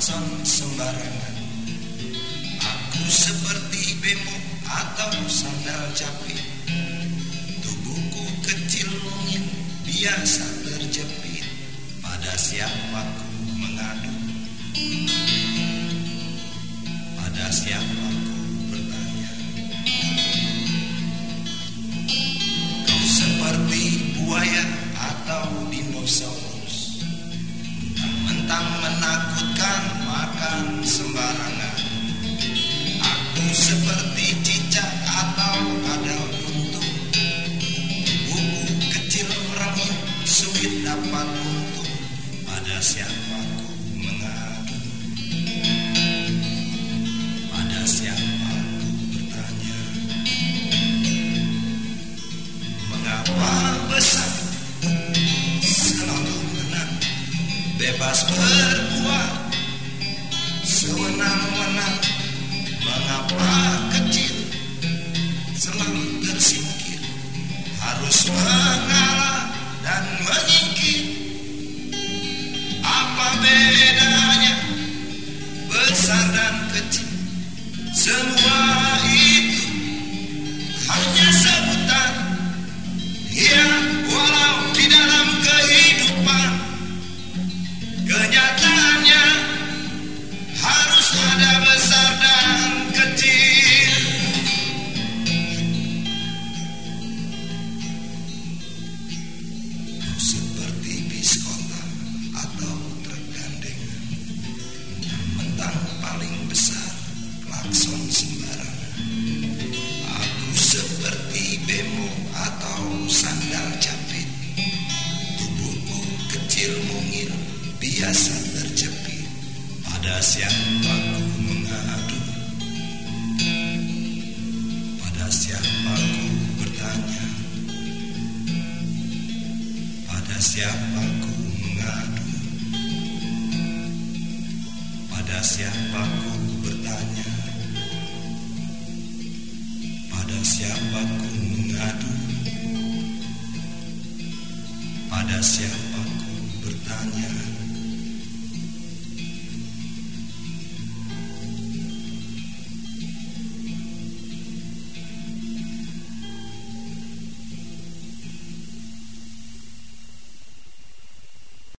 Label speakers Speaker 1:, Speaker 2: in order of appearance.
Speaker 1: klakson sembarangan. Aku seperti bemo atau sandal capit. Tubuhku kecil mungil biasa terjepit. Pada siapa ku mengadu? Pada siapa ku bertanya? Kau seperti buaya atau dinosaurus, mentang menakutkan makan sembarangan. Aku seperti cicak atau kadal buntung. Tubuhku kecil remuk sulit dapat untung. Pada siapa ku mengadu? Pada siapa ku bertanya? Mengapa besar selalu menang, bebas berbuat sewenang-wenang? Mengapa kecil selalu tersingkir, harus mengalah dan menyingkir? Apa bedanya besar dan kecil? Semua itu hanya sebutan. Ya, walau di dalam kehidupan kenyataannya harus ada besar dan kecil. Kau seperti bis kota atau truk gandengan, mentang paling besar klakson sembarangan. Aku seperti bemo atau sandal capit. Tubuhku kecil mungil biasa terjepit. Pada siapa ku mengadu? Pada siapa ku bertanya? Pada siapa ku mengadu? Pada siapa ku bertanya? Pada siapa ku mengadu? Pada siapa ku bertanya?